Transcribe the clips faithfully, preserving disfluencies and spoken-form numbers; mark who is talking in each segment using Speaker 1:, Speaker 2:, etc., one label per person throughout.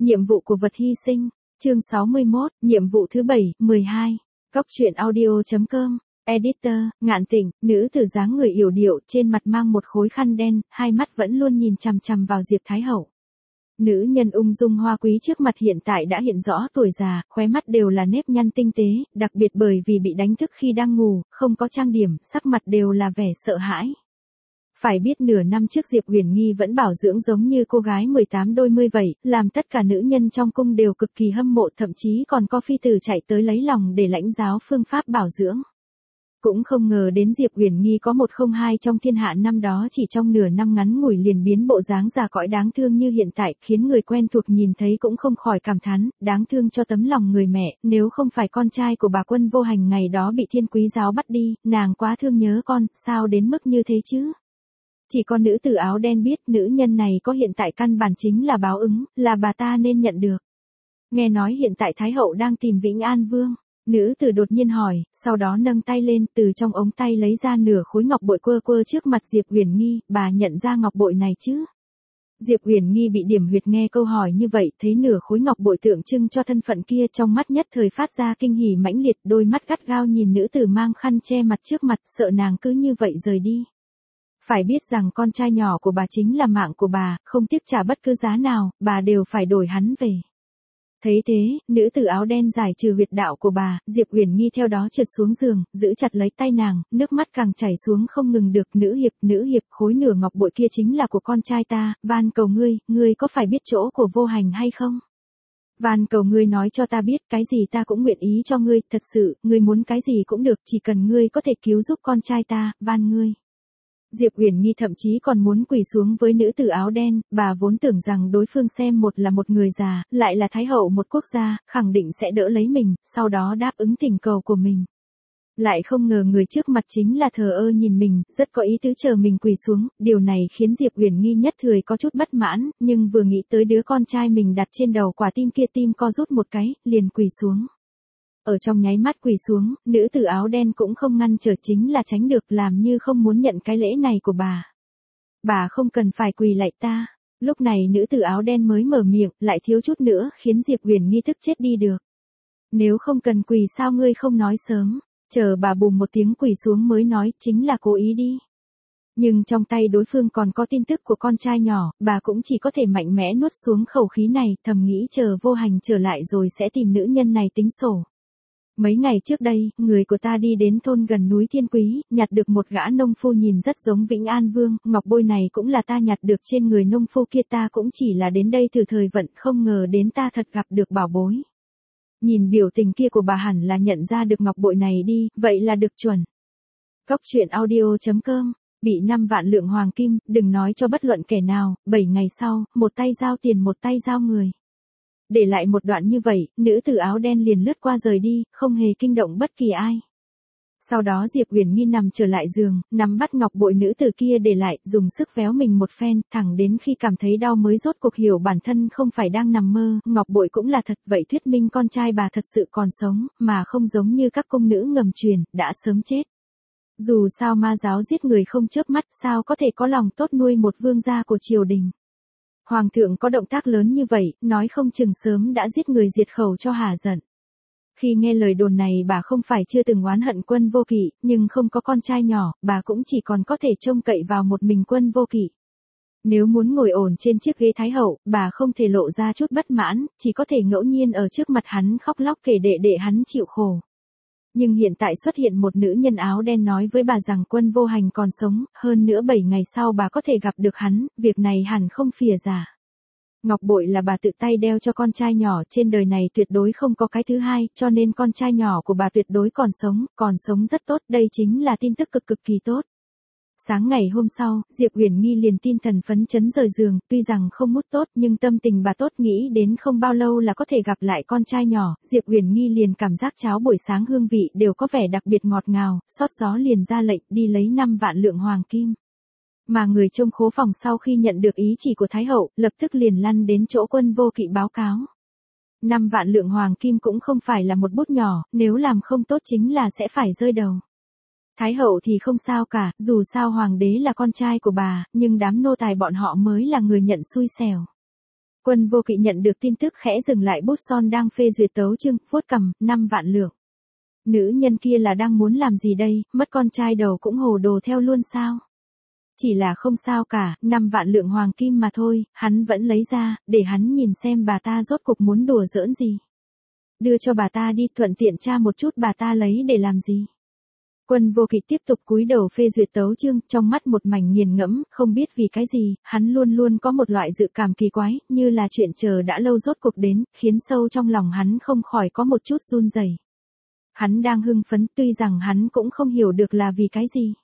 Speaker 1: Nhiệm vụ của vật hy sinh, chương sáu mươi mốt, nhiệm vụ thứ bảy, mười hai. Cóc truyện audio chấm com, editor, Ngạn Tịnh, nữ tử dáng người yểu điệu, trên mặt mang một khối khăn đen, hai mắt vẫn luôn nhìn chằm chằm vào Diệp Thái Hậu. Nữ nhân ung dung hoa quý trước mặt hiện tại đã hiện rõ tuổi già, khóe mắt đều là nếp nhăn tinh tế, đặc biệt bởi vì bị đánh thức khi đang ngủ, không có trang điểm, sắc mặt đều là vẻ sợ hãi. Phải biết nửa năm trước Diệp Uyển Nghi vẫn bảo dưỡng giống như cô gái mười tám đôi mươi vậy, làm tất cả nữ nhân trong cung đều cực kỳ hâm mộ, thậm chí còn có phi tử chạy tới lấy lòng để lãnh giáo phương pháp bảo dưỡng. Cũng không ngờ đến Diệp Uyển Nghi có một không hai trong thiên hạ năm đó, chỉ trong nửa năm ngắn ngủi liền biến bộ dáng già cõi đáng thương như hiện tại, khiến người quen thuộc nhìn thấy cũng không khỏi cảm thán, đáng thương cho tấm lòng người mẹ, nếu không phải con trai của bà Quân Vô Hành ngày đó bị Thiên Quý giáo bắt đi, nàng quá thương nhớ con, sao đến mức như thế chứ? Chỉ có nữ tử áo đen biết nữ nhân này có hiện tại căn bản chính là báo ứng, là bà ta nên nhận được. Nghe nói hiện tại Thái Hậu đang tìm Vĩnh An Vương. Nữ tử đột nhiên hỏi, sau đó nâng tay lên, từ trong ống tay lấy ra nửa khối ngọc bội quơ quơ trước mặt Diệp Uyển Nghi, bà nhận ra ngọc bội này chứ? Diệp Uyển Nghi bị điểm huyệt nghe câu hỏi như vậy, thấy nửa khối ngọc bội tượng trưng cho thân phận kia, trong mắt nhất thời phát ra kinh hỉ mãnh liệt, đôi mắt gắt gao nhìn nữ tử mang khăn che mặt trước mặt, sợ nàng cứ như vậy rời đi. Phải biết rằng con trai nhỏ của bà chính là mạng của bà, không tiếc trả bất cứ giá nào, bà đều phải đổi hắn về. Thấy thế, nữ tử áo đen giải trừ huyệt đạo của bà, Diệp Uyển Nghi theo đó trượt xuống giường, giữ chặt lấy tay nàng, nước mắt càng chảy xuống không ngừng được. Nữ hiệp, nữ hiệp, khối nửa ngọc bội kia chính là của con trai ta, van cầu ngươi, ngươi có phải biết chỗ của Vô Hành hay không? Van cầu ngươi nói cho ta biết, cái gì ta cũng nguyện ý cho ngươi, thật sự, ngươi muốn cái gì cũng được, chỉ cần ngươi có thể cứu giúp con trai ta, van ngươi. Diệp Uyển Nghi thậm chí còn muốn quỳ xuống với nữ tử áo đen, bà vốn tưởng rằng đối phương xem một là một người già, lại là Thái Hậu một quốc gia, khẳng định sẽ đỡ lấy mình, sau đó đáp ứng thỉnh cầu của mình. Lại không ngờ người trước mặt chính là thờ ơ nhìn mình, rất có ý tứ chờ mình quỳ xuống, điều này khiến Diệp Uyển Nghi nhất thời có chút bất mãn, nhưng vừa nghĩ tới đứa con trai mình đặt trên đầu quả tim kia, tim co rút một cái, liền quỳ xuống. Ở trong nháy mắt quỳ xuống, nữ tử áo đen cũng không ngăn trở, chính là tránh được, làm như không muốn nhận cái lễ này của bà. Bà không cần phải quỳ lạy ta. Lúc này nữ tử áo đen mới mở miệng, lại thiếu chút nữa, khiến Diệp Uyển Nghi tức chết đi được. Nếu không cần quỳ sao ngươi không nói sớm, chờ bà bùm một tiếng quỳ xuống mới nói, chính là cố ý đi. Nhưng trong tay đối phương còn có tin tức của con trai nhỏ, bà cũng chỉ có thể mạnh mẽ nuốt xuống khẩu khí này, thầm nghĩ chờ Vô Hành trở lại rồi sẽ tìm nữ nhân này tính sổ. Mấy ngày trước đây, người của ta đi đến thôn gần núi Thiên Quý, nhặt được một gã nông phu nhìn rất giống Vĩnh An Vương, ngọc bội này cũng là ta nhặt được trên người nông phu kia, ta cũng chỉ là đến đây thử thời vận, không ngờ đến ta thật gặp được bảo bối. Nhìn biểu tình kia của bà hẳn là nhận ra được ngọc bội này đi, vậy là được chuẩn. Cóc truyện audio chấm com, bị năm vạn lượng hoàng kim, đừng nói cho bất luận kẻ nào, bảy ngày sau, một tay giao tiền một tay giao người. Để lại một đoạn như vậy, nữ tử áo đen liền lướt qua rời đi, không hề kinh động bất kỳ ai. Sau đó Diệp Uyển Nghi nằm trở lại giường, nắm bắt ngọc bội nữ tử kia để lại, dùng sức véo mình một phen, thẳng đến khi cảm thấy đau mới rốt cuộc hiểu bản thân không phải đang nằm mơ, ngọc bội cũng là thật, vậy thuyết minh con trai bà thật sự còn sống, mà không giống như các cung nữ ngầm truyền, đã sớm chết. Dù sao ma giáo giết người không chớp mắt, sao có thể có lòng tốt nuôi một vương gia của triều đình. Hoàng thượng có động tác lớn như vậy, nói không chừng sớm đã giết người diệt khẩu cho hả giận. Khi nghe lời đồn này, bà không phải chưa từng oán hận Quân Vô Kỵ, nhưng không có con trai nhỏ, bà cũng chỉ còn có thể trông cậy vào một mình Quân Vô Kỵ. Nếu muốn ngồi ổn trên chiếc ghế Thái Hậu, bà không thể lộ ra chút bất mãn, chỉ có thể ngẫu nhiên ở trước mặt hắn khóc lóc kể đệ đệ hắn chịu khổ. Nhưng hiện tại xuất hiện một nữ nhân áo đen nói với bà rằng Quân Vô Hành còn sống, hơn nữa bảy ngày sau bà có thể gặp được hắn, việc này hẳn không phìa giả. Ngọc bội là bà tự tay đeo cho con trai nhỏ, trên đời này tuyệt đối không có cái thứ hai, cho nên con trai nhỏ của bà tuyệt đối còn sống, còn sống rất tốt, đây chính là tin tức cực cực kỳ tốt. Sáng ngày hôm sau, Diệp Uyển Nghi liền tinh thần phấn chấn rời giường, tuy rằng không mút tốt nhưng tâm tình bà tốt, nghĩ đến không bao lâu là có thể gặp lại con trai nhỏ, Diệp Uyển Nghi liền cảm giác cháo buổi sáng hương vị đều có vẻ đặc biệt ngọt ngào, xót gió liền ra lệnh đi lấy năm vạn lượng hoàng kim. Mà người trông khố phòng sau khi nhận được ý chỉ của Thái Hậu, lập tức liền lăn đến chỗ Quân Vô Kỵ báo cáo. Năm vạn lượng hoàng kim cũng không phải là một bút nhỏ, nếu làm không tốt chính là sẽ phải rơi đầu. Thái Hậu thì không sao cả, dù sao hoàng đế là con trai của bà, nhưng đám nô tài bọn họ mới là người nhận xui xẻo. Quân Vô Kỵ nhận được tin tức khẽ dừng lại bút son đang phê duyệt tấu chương, vuốt cằm, năm vạn lượng. Nữ nhân kia là đang muốn làm gì đây, mất con trai đầu cũng hồ đồ theo luôn sao? Chỉ là không sao cả, năm vạn lượng hoàng kim mà thôi, hắn vẫn lấy ra, để hắn nhìn xem bà ta rốt cuộc muốn đùa giỡn gì. Đưa cho bà ta đi, thuận tiện tra một chút bà ta lấy để làm gì. Quân Vô Kỵ tiếp tục cúi đầu phê duyệt tấu chương, trong mắt một mảnh nghiền ngẫm, không biết vì cái gì, hắn luôn luôn có một loại dự cảm kỳ quái, như là chuyện chờ đã lâu rốt cuộc đến, khiến sâu trong lòng hắn không khỏi có một chút run rẩy. Hắn đang hưng phấn, tuy rằng hắn cũng không hiểu được là vì cái gì.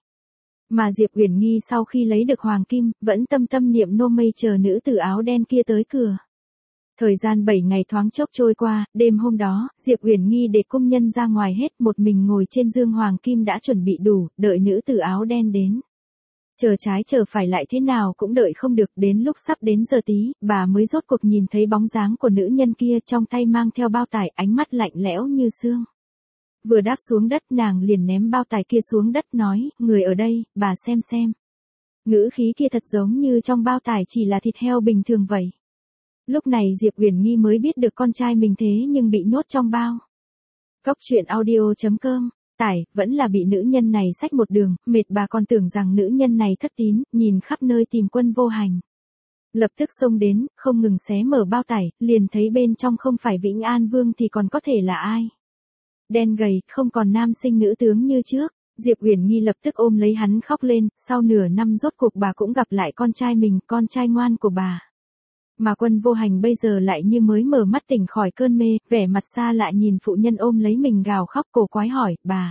Speaker 1: Mà Diệp Uyển Nghi sau khi lấy được hoàng kim, vẫn tâm tâm niệm nô mây chờ nữ tử áo đen kia tới cửa. Thời gian bảy ngày thoáng chốc trôi qua, đêm hôm đó, Diệp Uyển Nghi để cung nhân ra ngoài hết, một mình ngồi trên dương hoàng kim đã chuẩn bị đủ, đợi nữ tử áo đen đến. Chờ trái chờ phải lại thế nào cũng đợi không được, đến lúc sắp đến giờ tí, bà mới rốt cuộc nhìn thấy bóng dáng của nữ nhân kia, trong tay mang theo bao tải, ánh mắt lạnh lẽo như xương. Vừa đáp xuống đất, nàng liền ném bao tải kia xuống đất, nói, người ở đây, bà xem xem. Ngữ khí kia thật giống như trong bao tải chỉ là thịt heo bình thường vậy. Lúc này Diệp Uyển Nghi mới biết được con trai mình thế nhưng bị nhốt trong bao. Cóc truyện audio chấm com, tải, vẫn là bị nữ nhân này xách một đường, mệt bà còn tưởng rằng nữ nhân này thất tín, nhìn khắp nơi tìm Quân Vô Hành. Lập tức xông đến, không ngừng xé mở bao tải, liền thấy bên trong không phải Vĩnh An Vương thì còn có thể là ai. Đen gầy, không còn nam sinh nữ tướng như trước. Diệp Uyển Nghi lập tức ôm lấy hắn khóc lên, sau nửa năm rốt cuộc bà cũng gặp lại con trai mình, con trai ngoan của bà. Mà Quân Vô Hành bây giờ lại như mới mở mắt tỉnh khỏi cơn mê, vẻ mặt xa lạ nhìn phụ nhân ôm lấy mình gào khóc, cổ quái hỏi, bà.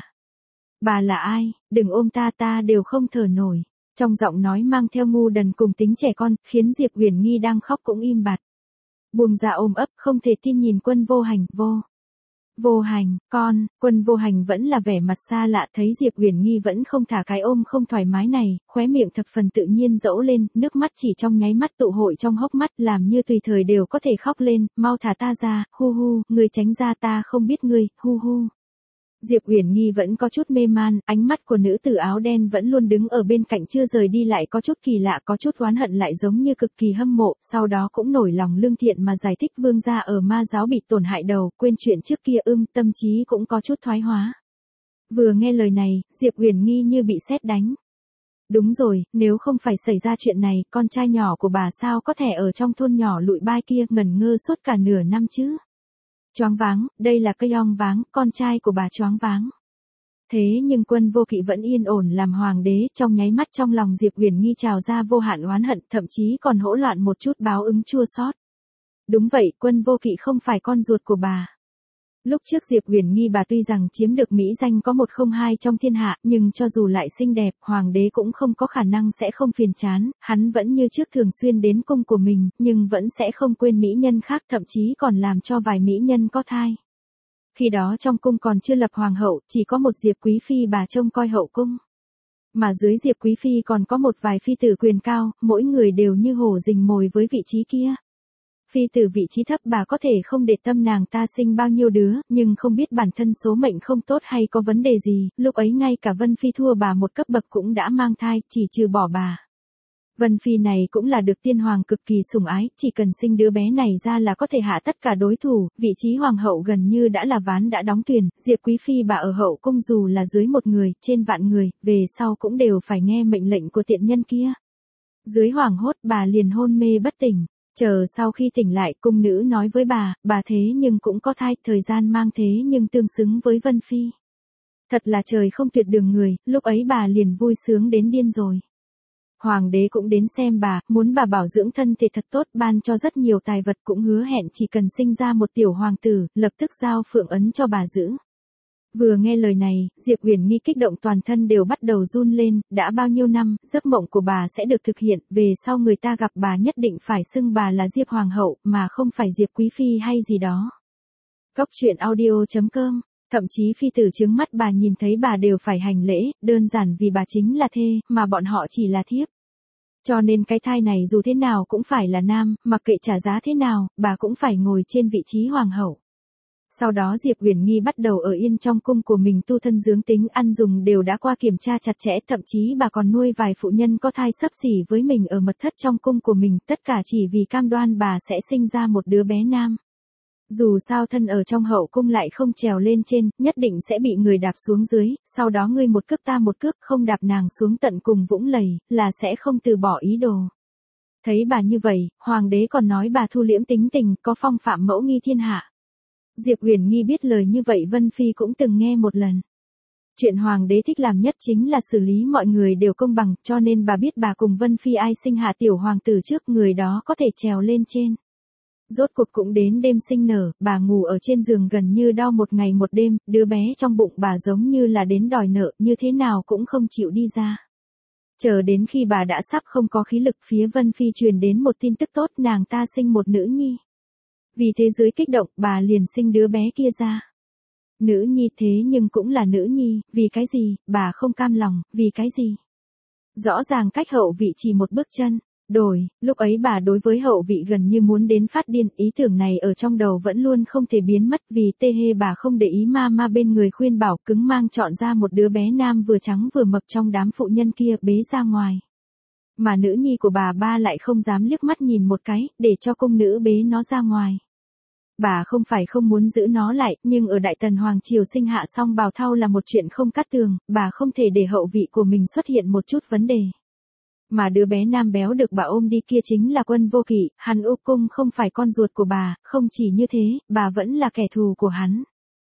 Speaker 1: Bà là ai, đừng ôm ta, ta đều không thở nổi. Trong giọng nói mang theo ngu đần cùng tính trẻ con, khiến Diệp Uyển Nghi đang khóc cũng im bặt. Buông ra ôm ấp, không thể tin nhìn Quân Vô Hành, vô. Vô Hành, con, Quân Vô Hành vẫn là vẻ mặt xa lạ, thấy Diệp Uyển Nghi vẫn không thả cái ôm không thoải mái này, khóe miệng thập phần tự nhiên dẫu lên, nước mắt chỉ trong nháy mắt tụ hội trong hốc mắt, làm như tùy thời đều có thể khóc lên, mau thả ta ra, hu hu, người tránh ra, ta không biết ngươi, hu hu. Diệp Uyển Nghi vẫn có chút mê man, ánh mắt của nữ tử áo đen vẫn luôn đứng ở bên cạnh chưa rời đi, lại có chút kỳ lạ, có chút oán hận, lại giống như cực kỳ hâm mộ, sau đó cũng nổi lòng lương thiện mà giải thích vương gia ở ma giáo bị tổn hại đầu, quên chuyện trước kia, ưm, tâm trí cũng có chút thoái hóa. Vừa nghe lời này, Diệp Uyển Nghi như bị sét đánh. Đúng rồi, nếu không phải xảy ra chuyện này, con trai nhỏ của bà sao có thể ở trong thôn nhỏ lụi bai kia ngẩn ngơ suốt cả nửa năm chứ? Choáng váng, đây là cây ong váng, con trai của bà choáng váng. Thế nhưng Quân Vô Kỵ vẫn yên ổn làm hoàng đế, trong nháy mắt trong lòng Diệp Uyển Nghi trào ra vô hạn oán hận, thậm chí còn hỗn loạn một chút báo ứng chua xót. Đúng vậy, Quân Vô Kỵ không phải con ruột của bà. Lúc trước Diệp Uyển Nghi bà tuy rằng chiếm được mỹ danh có một không hai trong thiên hạ, nhưng cho dù lại xinh đẹp, hoàng đế cũng không có khả năng sẽ không phiền chán, hắn vẫn như trước thường xuyên đến cung của mình, nhưng vẫn sẽ không quên mỹ nhân khác, thậm chí còn làm cho vài mỹ nhân có thai. Khi đó trong cung còn chưa lập hoàng hậu, chỉ có một Diệp Quý Phi bà trông coi hậu cung. Mà dưới Diệp Quý Phi còn có một vài phi tử quyền cao, mỗi người đều như hổ rình mồi với vị trí kia. Phi tử vị trí thấp bà có thể không để tâm nàng ta sinh bao nhiêu đứa, nhưng không biết bản thân số mệnh không tốt hay có vấn đề gì, lúc ấy ngay cả Vân Phi thua bà một cấp bậc cũng đã mang thai, chỉ trừ bỏ bà. Vân Phi này cũng là được tiên hoàng cực kỳ sủng ái, chỉ cần sinh đứa bé này ra là có thể hạ tất cả đối thủ, vị trí hoàng hậu gần như đã là ván đã đóng thuyền, Diệp Quý Phi bà ở hậu cung dù là dưới một người, trên vạn người, về sau cũng đều phải nghe mệnh lệnh của tiện nhân kia. Dưới hoảng hốt bà liền hôn mê bất tỉnh. Chờ sau khi tỉnh lại, cung nữ nói với bà, bà thế nhưng cũng có thai, thời gian mang thế nhưng tương xứng với Vân Phi. Thật là trời không tuyệt đường người, lúc ấy bà liền vui sướng đến điên rồi. Hoàng đế cũng đến xem bà, muốn bà bảo dưỡng thân thể thật tốt, ban cho rất nhiều tài vật, cũng hứa hẹn chỉ cần sinh ra một tiểu hoàng tử, lập tức giao phượng ấn cho bà giữ. Vừa nghe lời này, Diệp Uyển Nghi kích động toàn thân đều bắt đầu run lên, đã bao nhiêu năm, giấc mộng của bà sẽ được thực hiện, về sau người ta gặp bà nhất định phải xưng bà là Diệp Hoàng hậu, mà không phải Diệp Quý Phi hay gì đó. Cóc truyện audio chấm com, thậm chí phi tử trướng mắt bà nhìn thấy bà đều phải hành lễ, đơn giản vì bà chính là thê, mà bọn họ chỉ là thiếp. Cho nên cái thai này dù thế nào cũng phải là nam, mặc kệ trả giá thế nào, bà cũng phải ngồi trên vị trí hoàng hậu. Sau đó Diệp Uyển Nghi bắt đầu ở yên trong cung của mình tu thân dưỡng tính, ăn dùng đều đã qua kiểm tra chặt chẽ, thậm chí bà còn nuôi vài phụ nhân có thai xấp xỉ với mình ở mật thất trong cung của mình, tất cả chỉ vì cam đoan bà sẽ sinh ra một đứa bé nam. Dù sao thân ở trong hậu cung lại không trèo lên trên, nhất định sẽ bị người đạp xuống dưới, sau đó ngươi một cước ta một cước, không đạp nàng xuống tận cùng vũng lầy, là sẽ không từ bỏ ý đồ. Thấy bà như vậy, hoàng đế còn nói bà thu liễm tính tình, có phong phạm mẫu nghi thiên hạ. Diệp Uyển Nghi biết lời như vậy Vân Phi cũng từng nghe một lần. Chuyện hoàng đế thích làm nhất chính là xử lý mọi người đều công bằng, cho nên bà biết bà cùng Vân Phi ai sinh hạ tiểu hoàng tử trước, người đó có thể trèo lên trên. Rốt cuộc cũng đến đêm sinh nở, bà ngủ ở trên giường gần như đau một ngày một đêm, đứa bé trong bụng bà giống như là đến đòi nợ, như thế nào cũng không chịu đi ra. Chờ đến khi bà đã sắp không có khí lực, phía Vân Phi truyền đến một tin tức tốt, nàng ta sinh một nữ nhi. Vì thế dưới kích động, bà liền sinh đứa bé kia ra. Nữ nhi thế nhưng cũng là nữ nhi, vì cái gì, bà không cam lòng, vì cái gì. Rõ ràng cách hậu vị chỉ một bước chân. Đổi, lúc ấy bà đối với hậu vị gần như muốn đến phát điên, ý tưởng này ở trong đầu vẫn luôn không thể biến mất, vì tê hê bà không để ý ma ma bên người khuyên bảo, cứng mang chọn ra một đứa bé nam vừa trắng vừa mập trong đám phụ nhân kia bế ra ngoài. Mà nữ nhi của bà ba lại không dám liếc mắt nhìn một cái, để cho cung nữ bế nó ra ngoài. Bà không phải không muốn giữ nó lại, nhưng ở Đại Tần Hoàng Triều sinh hạ xong bào thau là một chuyện không cắt tường, bà không thể để hậu vị của mình xuất hiện một chút vấn đề. Mà đứa bé nam béo được bà ôm đi kia chính là Quân Vô Kỵ, hắn úp cung không phải con ruột của bà, không chỉ như thế, bà vẫn là kẻ thù của hắn.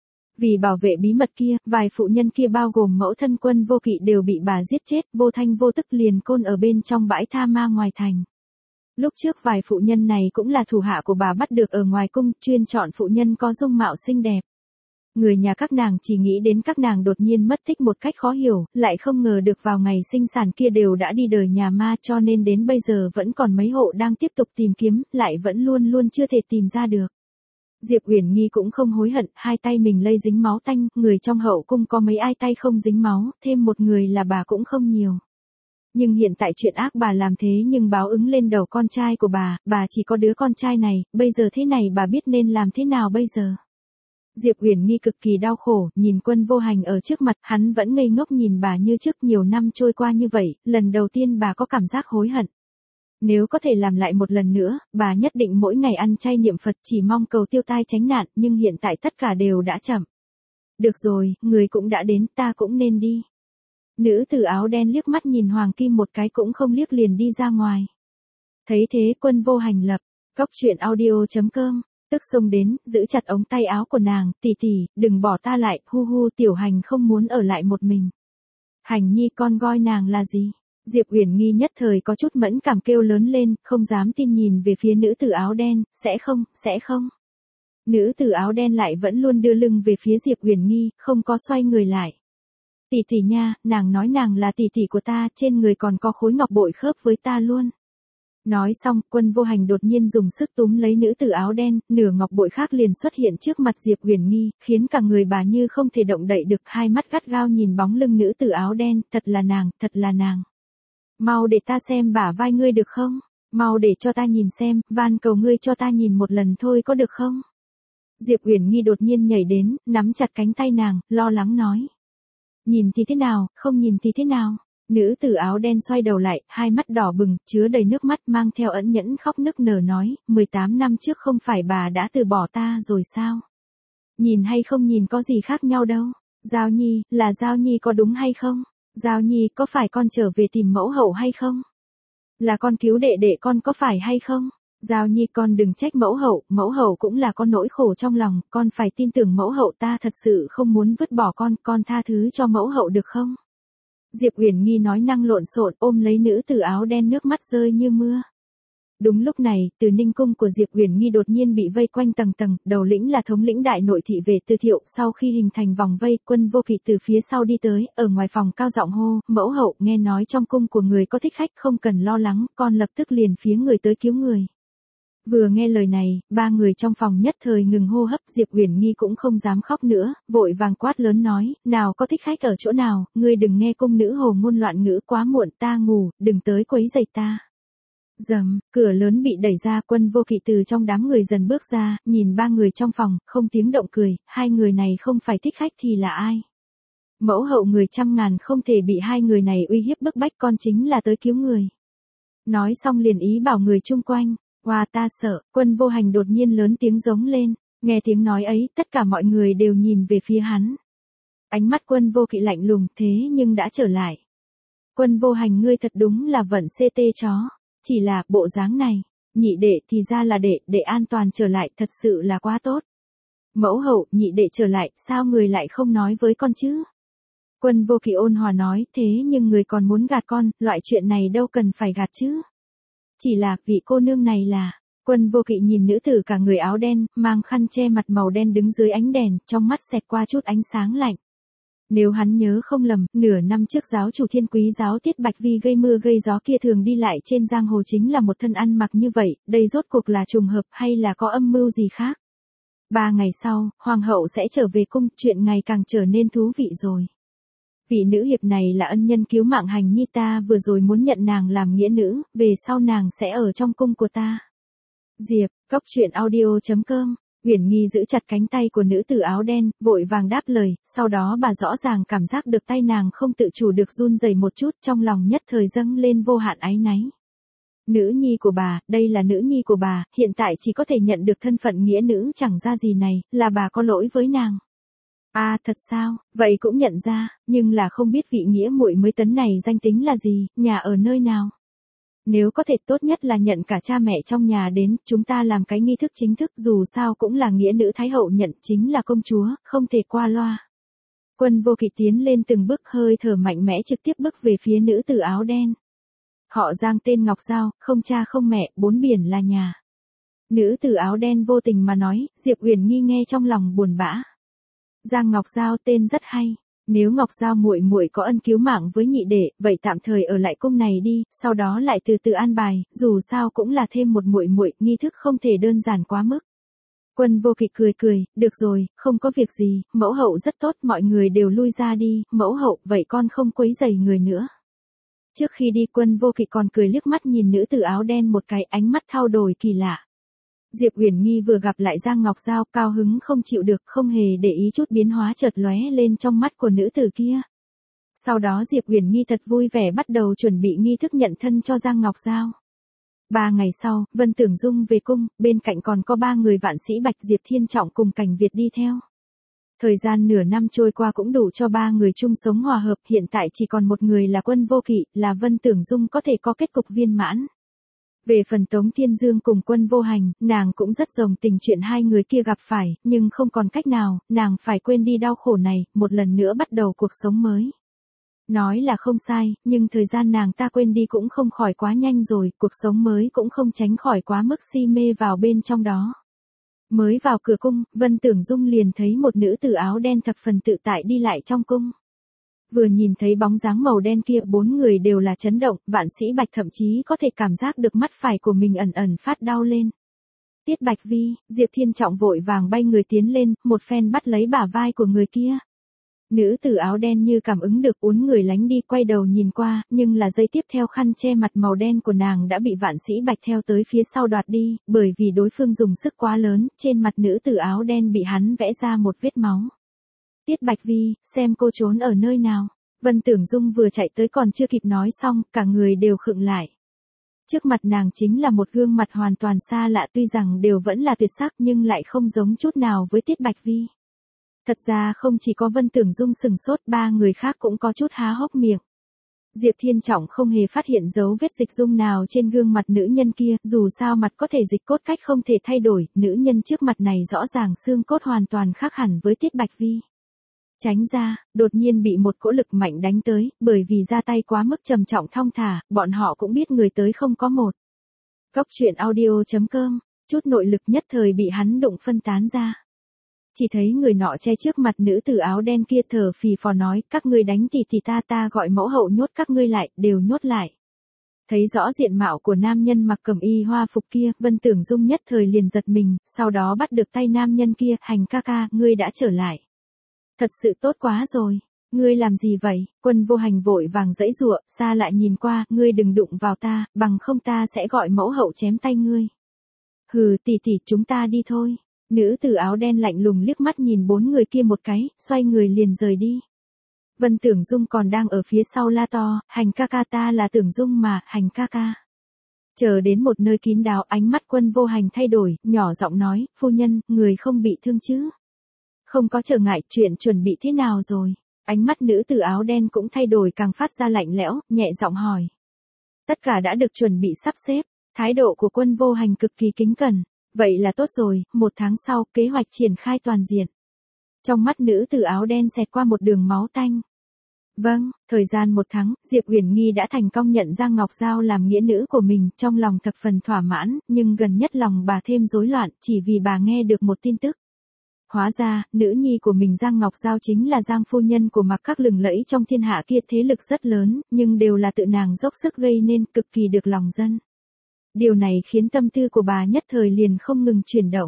Speaker 1: Vì bảo vệ bí mật kia, vài phụ nhân kia bao gồm mẫu thân Quân Vô Kỵ đều bị bà giết chết, vô thanh vô tức liền côn ở bên trong bãi tha ma ngoài thành. Lúc trước vài phụ nhân này cũng là thủ hạ của bà bắt được ở ngoài cung, chuyên chọn phụ nhân có dung mạo xinh đẹp. Người nhà các nàng chỉ nghĩ đến các nàng đột nhiên mất tích một cách khó hiểu, lại không ngờ được vào ngày sinh sản kia đều đã đi đời nhà ma, cho nên đến bây giờ vẫn còn mấy hộ đang tiếp tục tìm kiếm, lại vẫn luôn luôn chưa thể tìm ra được. Diệp Uyển Nghi cũng không hối hận, hai tay mình lây dính máu tanh, người trong hậu cung có mấy ai tay không dính máu, thêm một người là bà cũng không nhiều. Nhưng hiện tại chuyện ác bà làm thế nhưng báo ứng lên đầu con trai của bà, bà chỉ có đứa con trai này, bây giờ thế này bà biết nên làm thế nào bây giờ. Diệp Uyển Nghi cực kỳ đau khổ, nhìn Quân Vô Hành ở trước mặt, hắn vẫn ngây ngốc nhìn bà như trước, nhiều năm trôi qua như vậy, lần đầu tiên bà có cảm giác hối hận. Nếu có thể làm lại một lần nữa, bà nhất định mỗi ngày ăn chay niệm Phật, chỉ mong cầu tiêu tai tránh nạn, nhưng hiện tại tất cả đều đã chậm. Được rồi, người cũng đã đến, ta cũng nên đi. Nữ tử áo đen liếc mắt nhìn Hoàng Kim một cái cũng không liếc liền đi ra ngoài. Thấy thế Quân Vô Hành lập, góc truyện audio chấm com. Tức xông đến, giữ chặt ống tay áo của nàng, tỷ tỷ, đừng bỏ ta lại, hu hu, Tiểu Hành không muốn ở lại một mình. Hành nhi con gọi nàng là gì? Diệp Uyển Nghi nhất thời có chút mẫn cảm kêu lớn lên, không dám tin nhìn về phía nữ tử áo đen, sẽ không, sẽ không. Nữ tử áo đen lại vẫn luôn đưa lưng về phía Diệp Uyển Nghi, không có xoay người lại. Tỷ tỷ nha, nàng nói nàng là tỷ tỷ của ta, trên người còn có khối ngọc bội khớp với ta luôn. Nói xong, Quân Vô Hành đột nhiên dùng sức túm lấy nữ tử áo đen, nửa ngọc bội khác liền xuất hiện trước mặt Diệp Uyển Nghi, khiến cả người bà như không thể động đậy được, hai mắt gắt gao nhìn bóng lưng nữ tử áo đen, thật là nàng, thật là nàng. Mau để ta xem bả vai ngươi được không? Mau để cho ta nhìn xem, van cầu ngươi cho ta nhìn một lần thôi có được không? Diệp Uyển Nghi đột nhiên nhảy đến, nắm chặt cánh tay nàng, lo lắng nói. Nhìn thì thế nào, không nhìn thì thế nào? Nữ tử áo đen xoay đầu lại, hai mắt đỏ bừng, chứa đầy nước mắt mang theo ẩn nhẫn khóc nức nở nói, mười tám năm trước không phải bà đã từ bỏ ta rồi sao? Nhìn hay không nhìn có gì khác nhau đâu. Giao Nhi, là Giao Nhi có đúng hay không? Giao Nhi có phải con trở về tìm mẫu hậu hay không? Là con cứu đệ đệ con có phải hay không? Giao Nhi con đừng trách mẫu hậu, mẫu hậu cũng là con nỗi khổ trong lòng, con phải tin tưởng mẫu hậu, ta thật sự không muốn vứt bỏ con, con tha thứ cho mẫu hậu được không? Diệp Uyển Nghi nói năng lộn xộn, ôm lấy nữ tử áo đen, nước mắt rơi như mưa. Đúng lúc này, Từ Ninh cung của Diệp Uyển Nghi đột nhiên bị vây quanh tầng tầng, đầu lĩnh là thống lĩnh đại nội thị về Từ Thiệu, sau khi hình thành vòng vây, Quân Vô Kỵ từ phía sau đi tới, ở ngoài phòng cao giọng hô, mẫu hậu, nghe nói trong cung của người có thích khách, không cần lo lắng, con lập tức liền phía người tới cứu người. Vừa nghe lời này, ba người trong phòng nhất thời ngừng hô hấp, Diệp Uyển Nghi cũng không dám khóc nữa, vội vàng quát lớn nói, nào có thích khách ở chỗ nào, ngươi đừng nghe cung nữ hồ ngôn loạn ngữ, quá muộn, ta ngủ, đừng tới quấy rầy ta. Rầm, cửa lớn bị đẩy ra, Quân Vô Kỵ từ trong đám người dần bước ra, nhìn ba người trong phòng, không tiếng động cười, hai người này không phải thích khách thì là ai? Mẫu hậu người trăm ngàn không thể bị hai người này uy hiếp bức bách, con chính là tới cứu người. Nói xong liền ý bảo người chung quanh, "Oa ta sợ." Quân Vô Hành đột nhiên lớn tiếng giống lên, nghe tiếng nói ấy, tất cả mọi người đều nhìn về phía hắn. Ánh mắt Quân Vô Kỵ lạnh lùng, thế nhưng đã trở lại. Quân Vô Hành, ngươi thật đúng là vận xê tê chó, chỉ là bộ dáng này, nhị đệ thì ra là đệ, đệ an toàn trở lại thật sự là quá tốt. Mẫu hậu, nhị đệ trở lại, sao người lại không nói với con chứ? Quân Vô Kỵ ôn hòa nói, thế nhưng người còn muốn gạt con, loại chuyện này đâu cần phải gạt chứ. Chỉ là, vị cô nương này là, Quân Vô Kỵ nhìn nữ tử cả người áo đen, mang khăn che mặt màu đen đứng dưới ánh đèn, trong mắt xẹt qua chút ánh sáng lạnh. Nếu hắn nhớ không lầm, nửa năm trước giáo chủ Thiên Quý giáo Tiết Bạch Vi gây mưa gây gió kia thường đi lại trên giang hồ chính là một thân ăn mặc như vậy, đây rốt cuộc là trùng hợp hay là có âm mưu gì khác? Ba ngày sau, hoàng hậu sẽ trở về cung, chuyện ngày càng trở nên thú vị rồi. Vị nữ hiệp này là ân nhân cứu mạng Hành Nhi, ta vừa rồi muốn nhận nàng làm nghĩa nữ, về sau nàng sẽ ở trong cung của ta. Diệp, Cốc Truyện Audio chấm com. Uyển Nghi giữ chặt cánh tay của nữ tử áo đen, vội vàng đáp lời, sau đó bà rõ ràng cảm giác được tay nàng không tự chủ được run rẩy một chút, trong lòng nhất thời dâng lên vô hạn áy náy. Nữ nhi của bà, đây là nữ nhi của bà, hiện tại chỉ có thể nhận được thân phận nghĩa nữ chẳng ra gì này, là bà có lỗi với nàng. À thật sao, vậy cũng nhận ra, nhưng là không biết vị nghĩa muội mới tấn này danh tính là gì, nhà ở nơi nào. Nếu có thể tốt nhất là nhận cả cha mẹ trong nhà đến, chúng ta làm cái nghi thức chính thức, dù sao cũng là nghĩa nữ thái hậu nhận, chính là công chúa, không thể qua loa. Quân Vô Kỵ tiến lên từng bước, hơi thở mạnh mẽ trực tiếp bước về phía nữ tử áo đen. Họ Giang tên Ngọc Giao, không cha không mẹ, bốn biển là nhà. Nữ tử áo đen vô tình mà nói, Diệp Uyển Nghi nghe trong lòng buồn bã. Giang Ngọc Giao tên rất hay. Nếu Ngọc Giao muội muội có ân cứu mạng với nhị đệ, vậy tạm thời ở lại cung này đi, sau đó lại từ từ an bài, dù sao cũng là thêm một muội muội, nghi thức không thể đơn giản quá mức. Quân Vô Kỵ cười cười, được rồi, không có việc gì, mẫu hậu rất tốt, mọi người đều lui ra đi, mẫu hậu, vậy con không quấy rầy người nữa. Trước khi đi, Quân Vô Kỵ còn cười liếc mắt nhìn nữ tử áo đen một cái, ánh mắt thao đổi kỳ lạ. Diệp Uyển Nghi vừa gặp lại Giang Ngọc Giao, cao hứng không chịu được, không hề để ý chút biến hóa chợt lóe lên trong mắt của nữ tử kia. Sau đó Diệp Uyển Nghi thật vui vẻ bắt đầu chuẩn bị nghi thức nhận thân cho Giang Ngọc Giao. Ba ngày sau, Vân Tưởng Dung về cung, bên cạnh còn có ba người vạn sĩ Bạch Diệp Thiên Trọng cùng Cảnh Việt đi theo. Thời gian nửa năm trôi qua cũng đủ cho ba người chung sống hòa hợp, hiện tại chỉ còn một người là Quân Vô Kỵ, là Vân Tưởng Dung có thể có kết cục viên mãn. Về phần Tống Thiên Dương cùng Quân Vô Hành, nàng cũng rất rồng tình chuyện hai người kia gặp phải, nhưng không còn cách nào, nàng phải quên đi đau khổ này, một lần nữa bắt đầu cuộc sống mới. Nói là không sai, nhưng thời gian nàng ta quên đi cũng không khỏi quá nhanh rồi, cuộc sống mới cũng không tránh khỏi quá mức si mê vào bên trong đó. Mới vào cửa cung, Vân Tưởng Dung liền thấy một nữ tử áo đen thập phần tự tại đi lại trong cung. Vừa nhìn thấy bóng dáng màu đen kia, bốn người đều là chấn động, vạn sĩ Bạch thậm chí có thể cảm giác được mắt phải của mình ẩn ẩn phát đau lên. Tiết Bạch Vi, Diệp Thiên Trọng vội vàng bay người tiến lên, một phen bắt lấy bả vai của người kia. Nữ tử áo đen như cảm ứng được, uốn người lánh đi, quay đầu nhìn qua, nhưng là giây tiếp theo khăn che mặt màu đen của nàng đã bị vạn sĩ Bạch theo tới phía sau đoạt đi, bởi vì đối phương dùng sức quá lớn, trên mặt nữ tử áo đen bị hắn vẽ ra một vết máu. Tiết Bạch Vi, xem cô trốn ở nơi nào. Vân Tưởng Dung vừa chạy tới còn chưa kịp nói xong, cả người đều khựng lại. Trước mặt nàng chính là một gương mặt hoàn toàn xa lạ, tuy rằng đều vẫn là tuyệt sắc nhưng lại không giống chút nào với Tiết Bạch Vi. Thật ra không chỉ có Vân Tưởng Dung sừng sốt, ba người khác cũng có chút há hốc miệng. Diệp Thiên Trọng không hề phát hiện dấu vết dịch dung nào trên gương mặt nữ nhân kia, dù sao mặt có thể dịch cốt cách không thể thay đổi, nữ nhân trước mặt này rõ ràng xương cốt hoàn toàn khác hẳn với Tiết Bạch Vi. Tránh ra, đột nhiên bị một cỗ lực mạnh đánh tới, bởi vì ra tay quá mức trầm trọng thong thả, bọn họ cũng biết người tới không có một. Cốc Truyện Audio chấm com, chút nội lực nhất thời bị hắn đụng phân tán ra. Chỉ thấy người nọ che trước mặt nữ tử áo đen kia thở phì phò nói, các ngươi đánh thì thì ta ta gọi mẫu hậu nhốt các ngươi lại, đều nhốt lại. Thấy rõ diện mạo của nam nhân mặc cẩm y hoa phục kia, Vân Tưởng Dung nhất thời liền giật mình, sau đó bắt được tay nam nhân kia, Hành ca ca, ngươi đã trở lại. Thật sự tốt quá rồi. Ngươi làm gì vậy? Quân Vô Hành vội vàng giãy giụa, xa lại nhìn qua, ngươi đừng đụng vào ta, bằng không ta sẽ gọi mẫu hậu chém tay ngươi. Hừ, tỷ tỷ, chúng ta đi thôi. Nữ tử áo đen lạnh lùng liếc mắt nhìn bốn người kia một cái, xoay người liền rời đi. Vân Tưởng Dung còn đang ở phía sau la to, Hành ca ca, ta là Tưởng Dung mà, Hành ca ca. Chờ đến một nơi kín đáo, ánh mắt Quân Vô Hành thay đổi, nhỏ giọng nói, phu nhân, người không bị thương chứ? Không có trở ngại, chuyện chuẩn bị thế nào rồi? Ánh mắt nữ tử áo đen cũng thay đổi, càng phát ra lạnh lẽo, nhẹ giọng hỏi. Tất cả đã được chuẩn bị sắp xếp, thái độ của Quân Vô Hành cực kỳ kính cẩn. Vậy là tốt rồi, một tháng sau, kế hoạch triển khai toàn diện. Trong mắt nữ tử áo đen xẹt qua một đường máu tanh. Vâng, thời gian một tháng, Diệp Uyển Nghi đã thành công nhận Giang Ngọc Giao làm nghĩa nữ của mình, trong lòng thập phần thỏa mãn, nhưng gần nhất lòng bà thêm rối loạn, chỉ vì bà nghe được một tin tức. Hóa ra, nữ nhi của mình Giang Ngọc Giao chính là Giang phu nhân của Mặc Các lừng lẫy trong thiên hạ kia, thế lực rất lớn, nhưng đều là tự nàng dốc sức gây nên, cực kỳ được lòng dân. Điều này khiến tâm tư của bà nhất thời liền không ngừng chuyển động.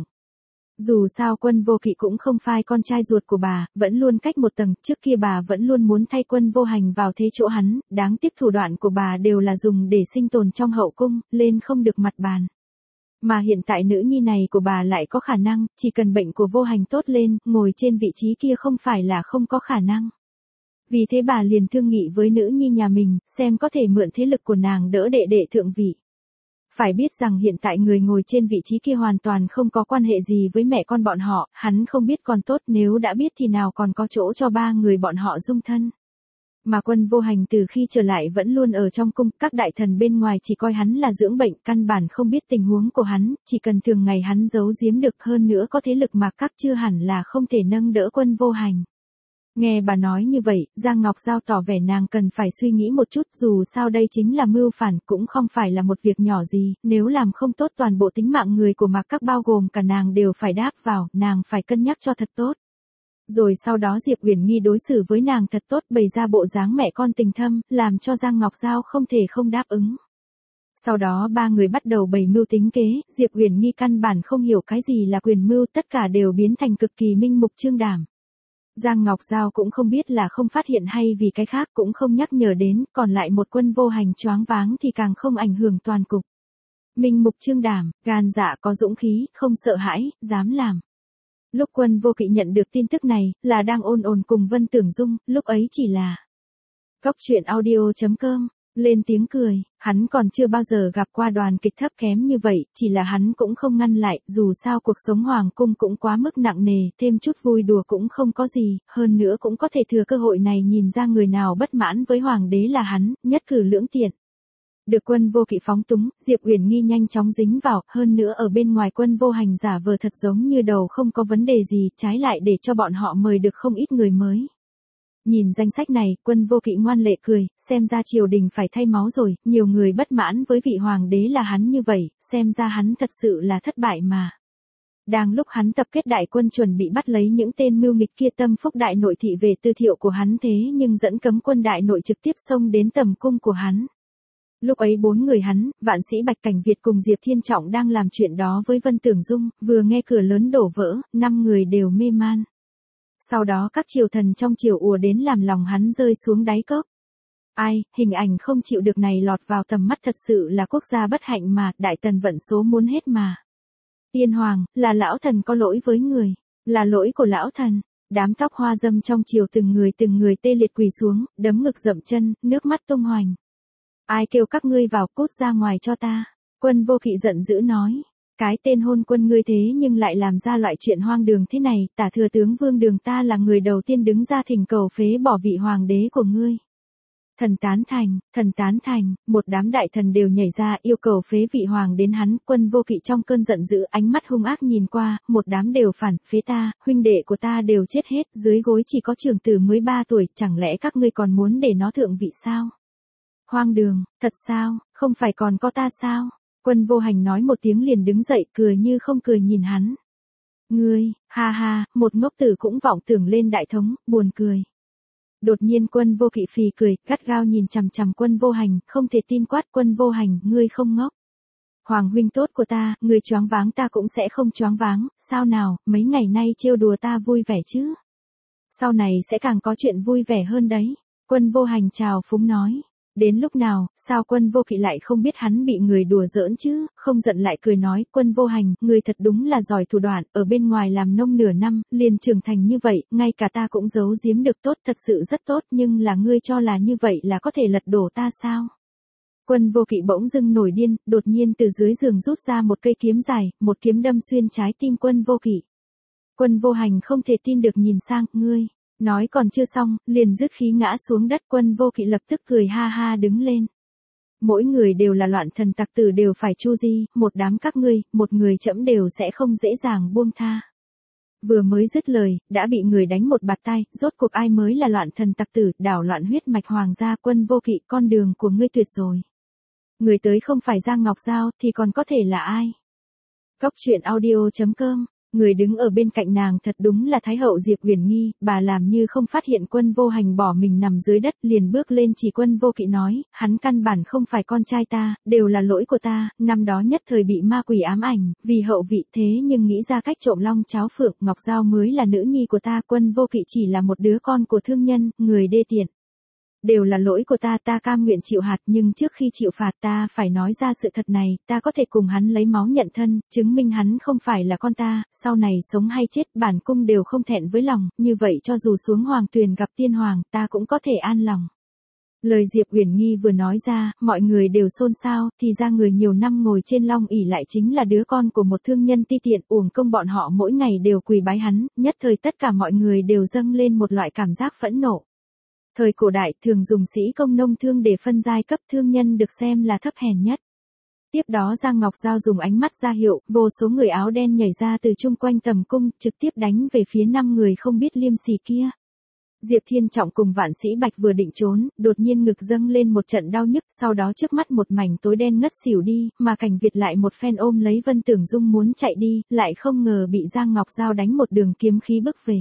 Speaker 1: Dù sao Quân Vô Kỵ cũng không phải con trai ruột của bà, vẫn luôn cách một tầng, trước kia bà vẫn luôn muốn thay Quân Vô Hành vào thế chỗ hắn, đáng tiếc thủ đoạn của bà đều là dùng để sinh tồn trong hậu cung, lên không được mặt bàn. Mà hiện tại nữ nhi này của bà lại có khả năng, chỉ cần bệnh của Vô Hành tốt lên, ngồi trên vị trí kia không phải là không có khả năng. Vì thế bà liền thương nghị với nữ nhi nhà mình, xem có thể mượn thế lực của nàng đỡ đệ đệ thượng vị. Phải biết rằng hiện tại người ngồi trên vị trí kia hoàn toàn không có quan hệ gì với mẹ con bọn họ, hắn không biết còn tốt, nếu đã biết thì nào còn có chỗ cho ba người bọn họ dung thân. Mà Quân Vô Hành từ khi trở lại vẫn luôn ở trong cung, các đại thần bên ngoài chỉ coi hắn là dưỡng bệnh, căn bản không biết tình huống của hắn, chỉ cần thường ngày hắn giấu giếm được, hơn nữa có thế lực mà các chưa hẳn là không thể nâng đỡ Quân Vô Hành. Nghe bà nói như vậy, Giang Ngọc Giao tỏ vẻ nàng cần phải suy nghĩ một chút, dù sao đây chính là mưu phản, cũng không phải là một việc nhỏ gì, nếu làm không tốt toàn bộ tính mạng người của Mặc Các bao gồm cả nàng đều phải đáp vào, nàng phải cân nhắc cho thật tốt. Rồi sau đó Diệp Uyển Nghi đối xử với nàng thật tốt, bày ra bộ dáng mẹ con tình thâm, làm cho Giang Ngọc Giao không thể không đáp ứng. Sau đó ba người bắt đầu bày mưu tính kế, Diệp Uyển Nghi căn bản không hiểu cái gì là quyền mưu, tất cả đều biến thành cực kỳ minh mục trương đảm. Giang Ngọc Giao cũng không biết là không phát hiện hay vì cái khác, cũng không nhắc nhở đến, còn lại một Quân Vô Hành choáng váng thì càng không ảnh hưởng toàn cục. Minh mục trương đảm, gan dạ có dũng khí, không sợ hãi, dám làm. Lúc Quân Vô Kỵ nhận được tin tức này, là đang ôn ồn cùng Vân Tưởng Dung, lúc ấy chỉ là Cóc truyện audio chấm com, lên tiếng cười, hắn còn chưa bao giờ gặp qua đoàn kịch thấp kém như vậy, chỉ là hắn cũng không ngăn lại, dù sao cuộc sống hoàng cung cũng quá mức nặng nề, thêm chút vui đùa cũng không có gì, hơn nữa cũng có thể thừa cơ hội này nhìn ra người nào bất mãn với hoàng đế là hắn, nhất cử lưỡng tiện. Được Quân Vô Kỵ phóng túng, Diệp Uyển Nghi nhanh chóng dính vào, hơn nữa ở bên ngoài Quân Vô Hành giả vờ thật giống như đầu không có vấn đề gì, trái lại để cho bọn họ mời được không ít người mới. Nhìn danh sách này, Quân Vô Kỵ ngoan lệ cười, xem ra triều đình phải thay máu rồi, nhiều người bất mãn với vị hoàng đế là hắn như vậy, xem ra hắn thật sự là thất bại mà. Đang lúc hắn tập kết đại quân chuẩn bị bắt lấy những tên mưu nghịch kia, Tâm Phúc đại nội thị về tư thiệu của hắn thế nhưng dẫn cấm quân đại nội trực tiếp xông đến tầm cung của hắn. Lúc ấy bốn người hắn, vạn sĩ Bạch Cảnh Việt cùng Diệp Thiên Trọng đang làm chuyện đó với Vân Tưởng Dung, vừa nghe cửa lớn đổ vỡ, năm người đều mê man. Sau đó các triều thần trong triều ùa đến làm lòng hắn rơi xuống đáy cốc. Ai, hình ảnh không chịu được này lọt vào tầm mắt, thật sự là quốc gia bất hạnh mà, đại tần vận số muốn hết mà. Tiên hoàng, là lão thần có lỗi với người, là lỗi của lão thần. Đám tóc hoa dâm trong triều từng người từng người tê liệt quỳ xuống, đấm ngực dậm chân, nước mắt tung hoành. Ai kêu các ngươi vào, cút ra ngoài cho ta. Quân Vô Kỵ giận dữ nói. Cái tên hôn quân ngươi thế nhưng lại làm ra loại chuyện hoang đường thế này, tả thừa tướng Vương Đường ta là người đầu tiên đứng ra thỉnh cầu phế bỏ vị hoàng đế của ngươi. Thần tán thành, thần tán thành, một đám đại thần đều nhảy ra yêu cầu phế vị hoàng đến hắn. Quân Vô Kỵ trong cơn giận dữ, ánh mắt hung ác nhìn qua, một đám đều phản, phế ta, huynh đệ của ta đều chết hết, dưới gối chỉ có trưởng tử mới ba tuổi, chẳng lẽ các ngươi còn muốn để nó thượng vị sao? Hoang đường, thật sao, không phải còn có ta sao? Quân Vô Hành nói một tiếng liền đứng dậy, cười như không cười nhìn hắn. Ngươi, ha ha, một ngốc tử cũng vọng tưởng lên đại thống, buồn cười. Đột nhiên Quân Vô Kỵ phì cười, gắt gao nhìn chằm chằm Quân Vô Hành, không thể tin quát. Quân Vô Hành, ngươi không ngốc. Hoàng huynh tốt của ta, ngươi choáng váng ta cũng sẽ không choáng váng, sao nào, mấy ngày nay trêu đùa ta vui vẻ chứ? Sau này sẽ càng có chuyện vui vẻ hơn đấy. Quân Vô Hành chào phúng nói. Đến lúc nào, sao Quân Vô Kỵ lại không biết hắn bị người đùa giỡn chứ, không giận lại cười nói, Quân Vô Hành, người thật đúng là giỏi thủ đoạn, ở bên ngoài làm nông nửa năm, liền trưởng thành như vậy, ngay cả ta cũng giấu giếm được tốt, thật sự rất tốt, nhưng là ngươi cho là như vậy là có thể lật đổ ta sao? Quân Vô Kỵ bỗng dưng nổi điên, đột nhiên từ dưới giường rút ra một cây kiếm dài, một kiếm đâm xuyên trái tim Quân Vô Kỵ. Quân Vô Hành không thể tin được nhìn sang, ngươi. Nói còn chưa xong, liền dứt khí ngã xuống đất. Quân Vô Kỵ lập tức cười ha ha đứng lên. Mỗi người đều là loạn thần tặc tử đều phải chu di, một đám các ngươi, một người trẫm đều sẽ không dễ dàng buông tha. Vừa mới dứt lời, đã bị người đánh một bạt tai, rốt cuộc ai mới là loạn thần tặc tử, đảo loạn huyết mạch hoàng gia. Quân Vô Kỵ, con đường của ngươi tuyệt rồi. Người tới không phải Giang Ngọc Giao, thì còn có thể là ai? Cóc truyện audio chấm com. Người đứng ở bên cạnh nàng thật đúng là Thái hậu Diệp Uyển Nghi, bà làm như không phát hiện Quân Vô Hành bỏ mình nằm dưới đất, liền bước lên chỉ Quân Vô Kỵ nói, hắn căn bản không phải con trai ta, đều là lỗi của ta, năm đó nhất thời bị ma quỷ ám ảnh, vì hậu vị thế nhưng nghĩ ra cách trộm long cháo phượng, Ngọc Giao mới là nữ nhi của ta, Quân Vô Kỵ chỉ là một đứa con của thương nhân, người đê tiện. Đều là lỗi của ta, ta cam nguyện chịu hạt, nhưng trước khi chịu phạt ta phải nói ra sự thật này, ta có thể cùng hắn lấy máu nhận thân, chứng minh hắn không phải là con ta, sau này sống hay chết, bản cung đều không thẹn với lòng, như vậy cho dù xuống hoàng tuyền gặp tiên hoàng, ta cũng có thể an lòng. Lời Diệp Uyển Nghi vừa nói ra, mọi người đều xôn xao, thì ra người nhiều năm ngồi trên long ỷ lại chính là đứa con của một thương nhân ti tiện, uổng công bọn họ mỗi ngày đều quỳ bái hắn, nhất thời tất cả mọi người đều dâng lên một loại cảm giác phẫn nộ. Thời cổ đại thường dùng sĩ công nông thương để phân giai cấp, thương nhân được xem là thấp hèn nhất. Tiếp đó Giang Ngọc Giao dùng ánh mắt ra hiệu, vô số người áo đen nhảy ra từ chung quanh tầm cung, trực tiếp đánh về phía năm người không biết liêm sỉ kia. Diệp Thiên Trọng cùng Vạn Sĩ Bạch vừa định trốn, đột nhiên ngực dâng lên một trận đau nhức, sau đó trước mắt một mảnh tối đen ngất xỉu đi, mà Cảnh Việt lại một phen ôm lấy Vân Tưởng Dung muốn chạy đi, lại không ngờ bị Giang Ngọc Giao đánh một đường kiếm khí bức về.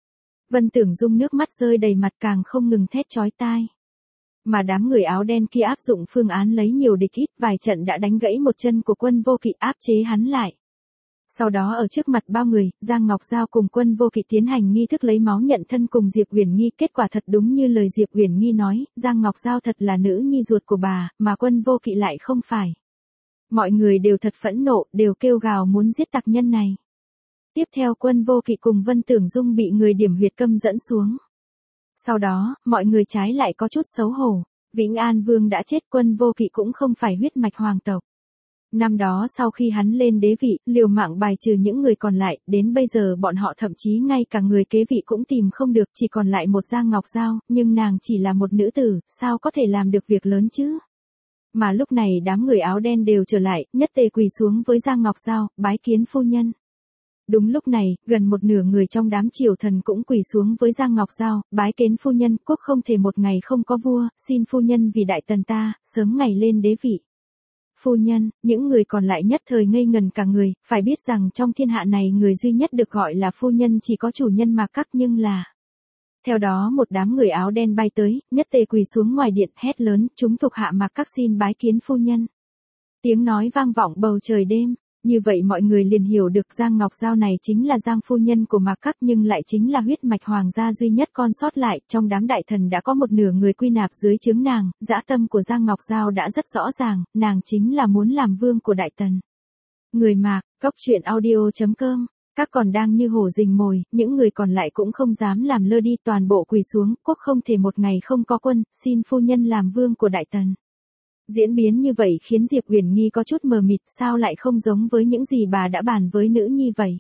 Speaker 1: Vân Tưởng Dung nước mắt rơi đầy mặt càng không ngừng thét chói tai. Mà đám người áo đen kia áp dụng phương án lấy nhiều địch ít, vài trận đã đánh gãy một chân của Quân Vô Kỵ áp chế hắn lại. Sau đó ở trước mặt bao người, Giang Ngọc Giao cùng Quân Vô Kỵ tiến hành nghi thức lấy máu nhận thân cùng Diệp Uyển Nghi, kết quả thật đúng như lời Diệp Uyển Nghi nói, Giang Ngọc Giao thật là nữ nhi ruột của bà, mà Quân Vô Kỵ lại không phải. Mọi người đều thật phẫn nộ, đều kêu gào muốn giết tặc nhân này. Tiếp theo Quân Vô Kỵ cùng Vân Tưởng Dung bị người điểm huyệt câm dẫn xuống. Sau đó, mọi người trái lại có chút xấu hổ. Vĩnh An Vương đã chết, Quân Vô Kỵ cũng không phải huyết mạch hoàng tộc. Năm đó sau khi hắn lên đế vị, liều mạng bài trừ những người còn lại, đến bây giờ bọn họ thậm chí ngay cả người kế vị cũng tìm không được, chỉ còn lại một Giang Ngọc Giao, nhưng nàng chỉ là một nữ tử, sao có thể làm được việc lớn chứ? Mà lúc này đám người áo đen đều trở lại, nhất tề quỳ xuống với Giang Ngọc Giao, bái kiến phu nhân. Đúng lúc này, gần một nửa người trong đám triều thần cũng quỳ xuống với Giang Ngọc Giao, bái kiến phu nhân, quốc không thể một ngày không có vua, xin phu nhân vì đại tần ta, sớm ngày lên đế vị. Phu nhân, những người còn lại nhất thời ngây ngần cả người, phải biết rằng trong thiên hạ này người duy nhất được gọi là phu nhân chỉ có chủ nhân Mạc Các nhưng là. Theo đó một đám người áo đen bay tới, nhất tề quỳ xuống ngoài điện, hét lớn, chúng thuộc hạ Mạc Các xin bái kiến phu nhân. Tiếng nói vang vọng bầu trời đêm. Như vậy mọi người liền hiểu được Giang Ngọc Giao này chính là Giang phu nhân của Mạc Các nhưng lại chính là huyết mạch hoàng gia duy nhất con sót lại, trong đám đại thần đã có một nửa người quy nạp dưới trướng nàng, dã tâm của Giang Ngọc Giao đã rất rõ ràng, nàng chính là muốn làm vương của đại tần. Người Mạc, cóc truyện audio chấm com, các còn đang như hổ rình mồi, những người còn lại cũng không dám làm lơ đi, toàn bộ quỳ xuống, quốc không thể một ngày không có quân, xin phu nhân làm vương của đại tần. Diễn biến như vậy khiến Diệp Uyển Nghi có chút mờ mịt, sao lại không giống với những gì bà đã bàn với nữ nhi vậy?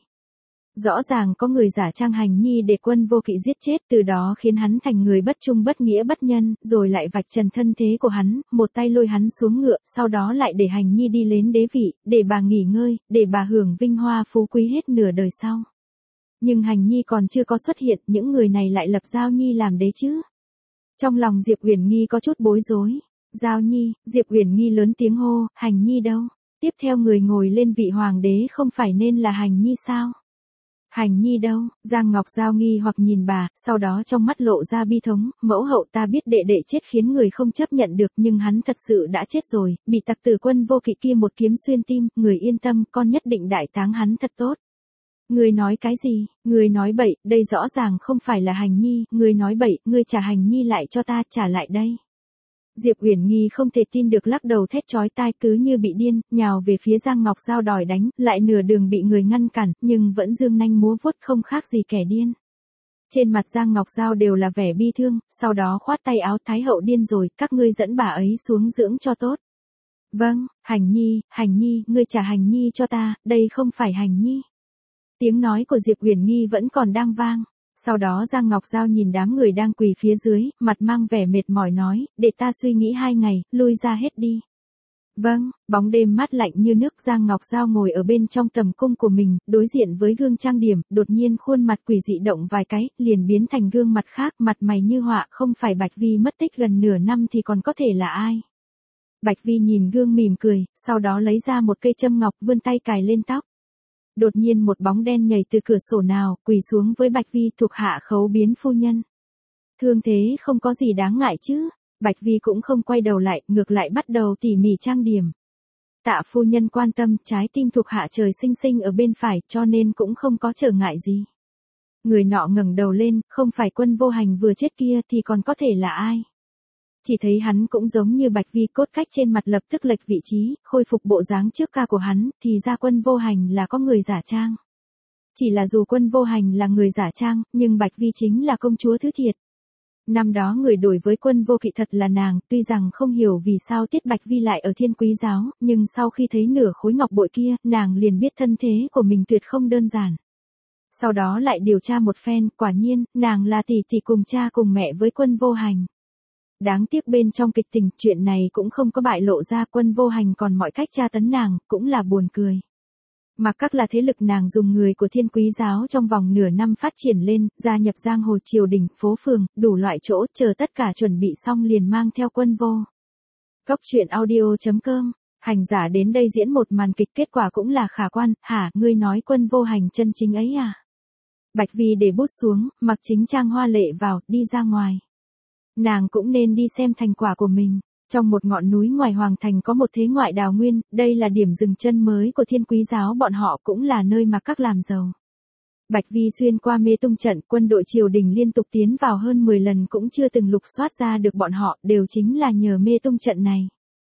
Speaker 1: Rõ ràng có người giả trang Hành Nhi để Quân Vô Kỵ giết chết, từ đó khiến hắn thành người bất trung bất nghĩa bất nhân, rồi lại vạch trần thân thế của hắn, một tay lôi hắn xuống ngựa, sau đó lại để Hành Nhi đi lên đế vị, để bà nghỉ ngơi, để bà hưởng vinh hoa phú quý hết nửa đời sau. Nhưng Hành Nhi còn chưa có xuất hiện, những người này lại lập Giao Nhi làm đế chứ? Trong lòng Diệp Uyển Nghi có chút bối rối. Giao Nhi, Diệp Uyển Nghi lớn tiếng hô, Hành Nhi đâu? Tiếp theo người ngồi lên vị hoàng đế không phải nên là Hành Nhi sao? Hành Nhi đâu? Giang Ngọc Giao nghi hoặc nhìn bà, sau đó trong mắt lộ ra bi thống, mẫu hậu ta biết đệ đệ chết khiến người không chấp nhận được nhưng hắn thật sự đã chết rồi, bị tặc tử Quân Vô Kỵ kia một kiếm xuyên tim, người yên tâm, con nhất định đại táng hắn thật tốt. Ngươi nói cái gì, ngươi nói bậy, đây rõ ràng không phải là Hành Nhi, ngươi nói bậy, ngươi trả Hành Nhi lại cho ta, trả lại đây. Diệp Uyển Nghi không thể tin được lắc đầu thét chói tai cứ như bị điên, nhào về phía Giang Ngọc Giao đòi đánh, lại nửa đường bị người ngăn cản, nhưng vẫn dương nanh múa vuốt không khác gì kẻ điên. Trên mặt Giang Ngọc Giao đều là vẻ bi thương, sau đó khoát tay áo Thái hậu điên rồi, các ngươi dẫn bà ấy xuống dưỡng cho tốt. Vâng, Hành Nhi, Hành Nhi, ngươi trả Hành Nhi cho ta, đây không phải Hành Nhi. Tiếng nói của Diệp Uyển Nghi vẫn còn đang vang. Sau đó Giang Ngọc Giao nhìn đám người đang quỳ phía dưới, mặt mang vẻ mệt mỏi nói, để ta suy nghĩ hai ngày, lui ra hết đi. Vâng, bóng đêm mát lạnh như nước. Giang Ngọc Giao ngồi ở bên trong tầm cung của mình, đối diện với gương trang điểm, đột nhiên khuôn mặt quỷ dị động vài cái, liền biến thành gương mặt khác, mặt mày như họa, không phải Bạch Vi mất tích gần nửa năm thì còn có thể là ai. Bạch Vi nhìn gương mỉm cười, sau đó lấy ra một cây châm ngọc, vươn tay cài lên tóc. Đột nhiên một bóng đen nhảy từ cửa sổ nào, quỳ xuống với Bạch Vi, thuộc hạ khấu biến phu nhân. Thương thế không có gì đáng ngại chứ. Bạch Vi cũng không quay đầu lại, ngược lại bắt đầu tỉ mỉ trang điểm. Tạ phu nhân quan tâm, trái tim thuộc hạ trời sinh sinh ở bên phải, cho nên cũng không có trở ngại gì. Người nọ ngẩng đầu lên, không phải Quân Vô Hành vừa chết kia thì còn có thể là ai. Chỉ thấy hắn cũng giống như Bạch Vi, cốt cách trên mặt lập tức lệch vị trí, khôi phục bộ dáng trước ca của hắn, thì ra Quân Vô Hành là có người giả trang. Chỉ là dù Quân Vô Hành là người giả trang, nhưng Bạch Vi chính là công chúa thứ thiệt. Năm đó người đổi với Quân Vô Kỵ thật là nàng, tuy rằng không hiểu vì sao Tiết Bạch Vi lại ở Thiên Quý giáo, nhưng sau khi thấy nửa khối ngọc bội kia, nàng liền biết thân thế của mình tuyệt không đơn giản. Sau đó lại điều tra một phen, quả nhiên, nàng là tỷ tỷ cùng cha cùng mẹ với Quân Vô Hành. Đáng tiếc bên trong kịch tình, chuyện này cũng không có bại lộ ra, Quân Vô Hành còn mọi cách tra tấn nàng, cũng là buồn cười. Mặc các là thế lực nàng dùng người của Thiên Quý giáo trong vòng nửa năm phát triển lên, gia nhập giang hồ triều đình, phố phường, đủ loại chỗ, chờ tất cả chuẩn bị xong liền mang theo Quân Vô. Góc truyện audio chấm com, hành giả đến đây diễn một màn kịch, kết quả cũng là khả quan. Hả, ngươi nói Quân Vô Hành chân chính ấy à? Bạch Vi để bút xuống, mặc chính trang hoa lệ vào, đi ra ngoài. Nàng cũng nên đi xem thành quả của mình. Trong một ngọn núi ngoài hoàng thành có một thế ngoại đào nguyên, đây là điểm dừng chân mới của Thiên Quý giáo, bọn họ cũng là nơi mà các làm giàu. Bạch Vi xuyên qua mê tung trận, quân đội triều đình liên tục tiến vào hơn mười lần cũng chưa từng lục soát ra được bọn họ, đều chính là nhờ mê tung trận này.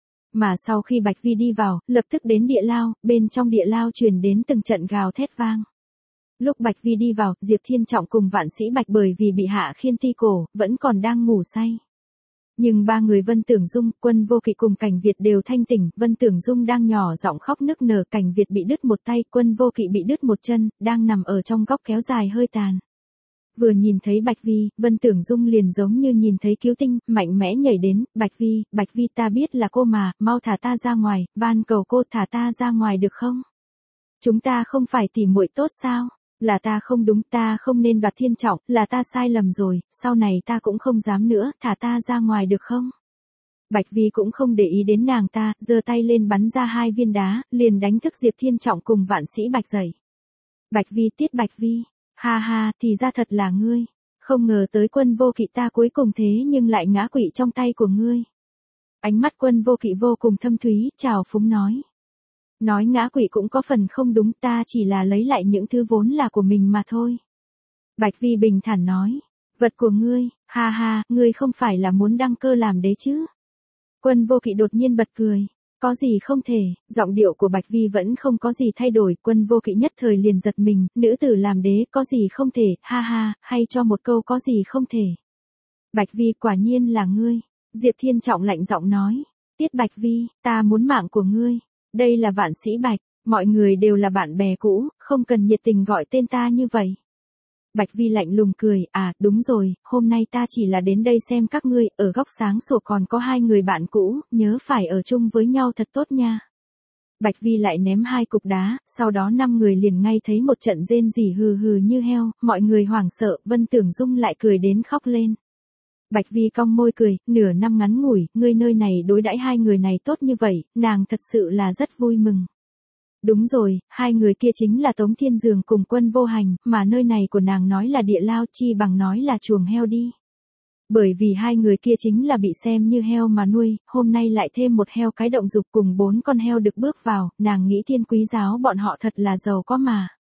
Speaker 1: Mà sau khi Bạch Vi đi vào, lập tức đến địa lao, bên trong địa lao truyền đến từng trận gào thét vang. Lúc Bạch Vi đi vào, Diệp Thiên Trọng cùng Vạn Sĩ Bạch bởi vì bị hạ khiên ti cổ, vẫn còn đang ngủ say. Nhưng ba người Vân Tưởng Dung, Quân Vô Kỵ cùng Cảnh Việt đều thanh tỉnh, Vân Tưởng Dung đang nhỏ giọng khóc nức nở, Cảnh Việt bị đứt một tay, Quân Vô Kỵ bị đứt một chân, đang nằm ở trong góc kéo dài hơi tàn. Vừa nhìn thấy Bạch Vi, Vân Tưởng Dung liền giống như nhìn thấy cứu tinh, mạnh mẽ nhảy đến, Bạch Vi, Bạch Vi ta biết là cô mà, mau thả ta ra ngoài, van cầu cô thả ta ra ngoài được không? Chúng ta không phải tỉ muội tốt sao? Là ta không đúng, ta không nên đoạt Thiên Trọng, là ta sai lầm rồi, sau này ta cũng không dám nữa, thả ta ra ngoài được không? Bạch Vi cũng không để ý đến nàng ta, giơ tay lên bắn ra hai viên đá, liền đánh thức Diệp Thiên Trọng cùng Vạn Sĩ Bạch dậy. Bạch Vi, Tiết Bạch Vi, ha ha, thì ra thật là ngươi, không ngờ tới Quân Vô Kỵ ta cuối cùng thế nhưng lại ngã quỵ trong tay của ngươi. Ánh mắt Quân Vô Kỵ vô cùng thâm thúy, chào phúng nói. Nói ngã quỵ cũng có phần không đúng, ta chỉ là lấy lại những thứ vốn là của mình mà thôi. Bạch Vi bình thản nói, vật của ngươi, ha ha, ngươi không phải là muốn đăng cơ làm đế chứ? Quân Vô Kỵ đột nhiên bật cười, có gì không thể, giọng điệu của Bạch Vi vẫn không có gì thay đổi, Quân Vô Kỵ nhất thời liền giật mình, nữ tử làm đế, có gì không thể, ha ha, hay cho một câu có gì không thể. Bạch Vi, quả nhiên là ngươi. Diệp Thiên Trọng lạnh giọng nói, Tiết Bạch Vi, ta muốn mạng của ngươi. Đây là Vạn Sĩ Bạch, mọi người đều là bạn bè cũ, không cần nhiệt tình gọi tên ta như vậy. Bạch Vi lạnh lùng cười, à, đúng rồi, hôm nay ta chỉ là đến đây xem các ngươi, ở góc sáng sủa còn có hai người bạn cũ, nhớ phải ở chung với nhau thật tốt nha. Bạch Vi lại ném hai cục đá, sau đó năm người liền ngay thấy một trận rên rỉ hừ hừ như heo, mọi người hoảng sợ, Vân Tưởng Dung lại cười đến khóc lên. Bạch Vi cong môi cười, nửa năm ngắn ngủi, ngươi nơi này đối đãi hai người này tốt như vậy, nàng thật sự là rất vui mừng. Đúng rồi, hai người kia chính là Tống Thiên Dường cùng Quân Vô Hành, mà nơi này của nàng nói là địa lao, chi bằng nói là chuồng heo đi. Bởi vì hai người kia chính là bị xem như heo mà nuôi, hôm nay lại thêm một heo cái động dục cùng bốn con heo được bước vào, nàng nghĩ Thiên Quý giáo bọn họ thật là giàu có mà.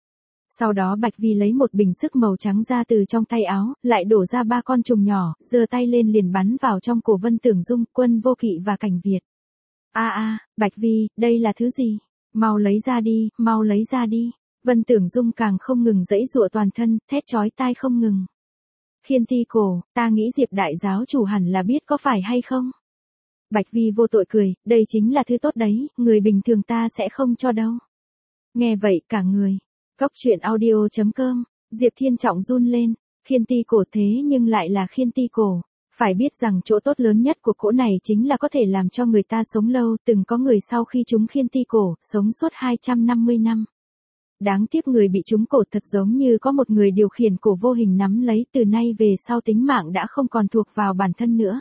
Speaker 1: Sau đó Bạch Vi lấy một bình sức màu trắng ra từ trong tay áo, lại đổ ra ba con trùng nhỏ, giơ tay lên liền bắn vào trong cổ Vân Tưởng Dung, Quân Vô Kỵ và Cảnh Việt. A a, Bạch Vi, đây là thứ gì? Mau lấy ra đi, mau lấy ra đi. Vân Tưởng Dung càng không ngừng giãy giụa toàn thân, thét chói tai không ngừng. Khiên ti cổ, ta nghĩ Diệp đại giáo chủ hẳn là biết có phải hay không? Bạch Vi vô tội cười, đây chính là thứ tốt đấy, người bình thường ta sẽ không cho đâu. Nghe vậy cả người. Góc truyện audio chấm com, Diệp Thiên Trọng run lên, khiên ti cổ thế nhưng lại là khiên ti cổ. Phải biết rằng chỗ tốt lớn nhất của cỗ này chính là có thể làm cho người ta sống lâu, từng có người sau khi trúng khiên ti cổ, sống suốt hai trăm năm mươi năm. Đáng tiếc người bị trúng cổ thật giống như có một người điều khiển cổ vô hình nắm lấy, từ nay về sau tính mạng đã không còn thuộc vào bản thân nữa.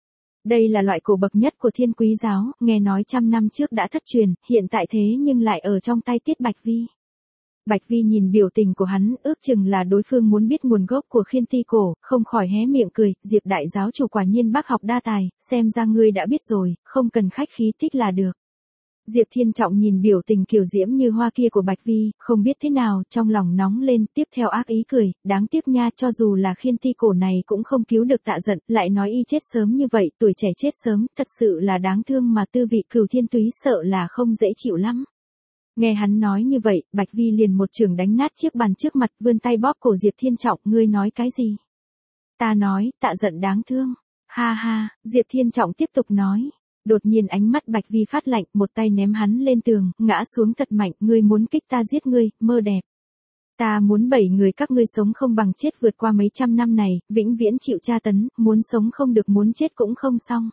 Speaker 1: Đây là loại cổ bậc nhất của Thiên Quý giáo, nghe nói trăm năm trước đã thất truyền, hiện tại thế nhưng lại ở trong tay Tiết Bạch Vi. Bạch Vi nhìn biểu tình của hắn, ước chừng là đối phương muốn biết nguồn gốc của khiên ti cổ, không khỏi hé miệng cười, Diệp đại giáo chủ quả nhiên bác học đa tài, xem ra ngươi đã biết rồi, không cần khách khí thích là được. Diệp Thiên Trọng nhìn biểu tình kiều diễm như hoa kia của Bạch Vi, không biết thế nào, trong lòng nóng lên, tiếp theo ác ý cười, đáng tiếc nha, cho dù là khiên ti cổ này cũng không cứu được Tạ Giận, lại nói y chết sớm như vậy, tuổi trẻ chết sớm, thật sự là đáng thương mà tư vị Cửu Thiên Túy sợ là không dễ chịu lắm. Nghe hắn nói như vậy, Bạch Vi liền một chưởng đánh nát chiếc bàn trước mặt, vươn tay bóp cổ Diệp Thiên Trọng, ngươi nói cái gì? Ta nói, Tạ Giận đáng thương. Ha ha, Diệp Thiên Trọng tiếp tục nói. Đột nhiên ánh mắt Bạch Vi phát lạnh, một tay ném hắn lên tường, ngã xuống thật mạnh, ngươi muốn kích ta giết ngươi, mơ đẹp. Ta muốn bảy người các ngươi sống không bằng chết vượt qua mấy trăm năm này, vĩnh viễn chịu tra tấn, muốn sống không được muốn chết cũng không xong.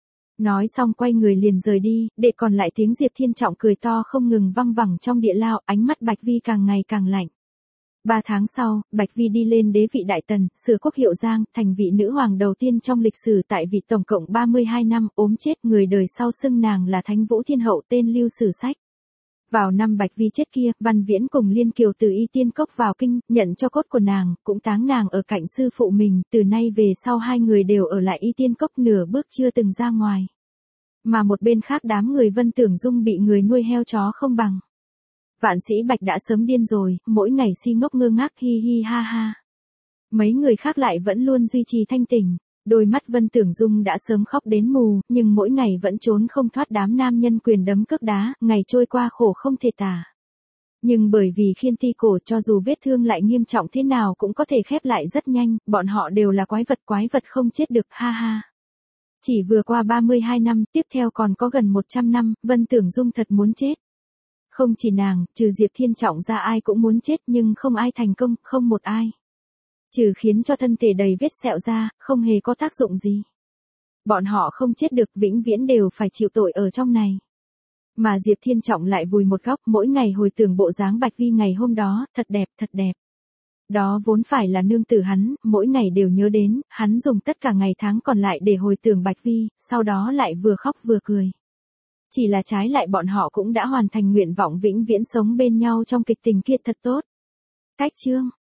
Speaker 1: Nói xong quay người liền rời đi, để còn lại tiếng Diệp Thiên Trọng cười to không ngừng văng vẳng trong địa lao, ánh mắt Bạch Vi càng ngày càng lạnh. Ba tháng sau, Bạch Vi đi lên đế vị Đại Tần, sửa quốc hiệu Giang, thành vị nữ hoàng đầu tiên trong lịch sử tại vị tổng cộng ba mươi hai năm, ốm chết, người đời sau xưng nàng là Thánh Vũ Thiên Hậu tên lưu sử sách. Vào năm Bạch Vi chết kia, Văn Viễn cùng Liên Kiều từ Y Tiên Cốc vào kinh, nhận cho cốt của nàng, cũng táng nàng ở cạnh sư phụ mình, từ nay về sau hai người đều ở lại Y Tiên Cốc nửa bước chưa từng ra ngoài. Mà một bên khác đám người Vân Tưởng Dung bị người nuôi heo chó không bằng. Vạn Sĩ Bạch đã sớm điên rồi, mỗi ngày si ngốc ngơ ngác hi hi ha ha. Mấy người khác lại vẫn luôn duy trì thanh tỉnh, đôi mắt Vân Tưởng Dung đã sớm khóc đến mù, nhưng mỗi ngày vẫn trốn không thoát đám nam nhân quyền đấm cước đá, ngày trôi qua khổ không thể tả. Nhưng bởi vì khiên ti cổ cho dù vết thương lại nghiêm trọng thế nào cũng có thể khép lại rất nhanh, bọn họ đều là quái vật quái vật không chết được ha ha. Chỉ vừa qua ba mươi hai năm, tiếp theo còn có gần một trăm năm, Vân Tưởng Dung thật muốn chết. Không chỉ nàng, trừ Diệp Thiên Trọng ra ai cũng muốn chết nhưng không ai thành công, không một ai. Trừ khiến cho thân thể đầy vết sẹo ra, không hề có tác dụng gì. Bọn họ không chết được, vĩnh viễn đều phải chịu tội ở trong này. Mà Diệp Thiên Trọng lại vùi một góc, mỗi ngày hồi tưởng bộ dáng Bạch Vi ngày hôm đó, thật đẹp, thật đẹp. Đó vốn phải là nương tử hắn, mỗi ngày đều nhớ đến, hắn dùng tất cả ngày tháng còn lại để hồi tưởng Bạch Vi, sau đó lại vừa khóc vừa cười. Chỉ là trái lại bọn họ cũng đã hoàn thành nguyện vọng vĩnh viễn sống bên nhau trong kịch tình kia thật tốt. Cách chương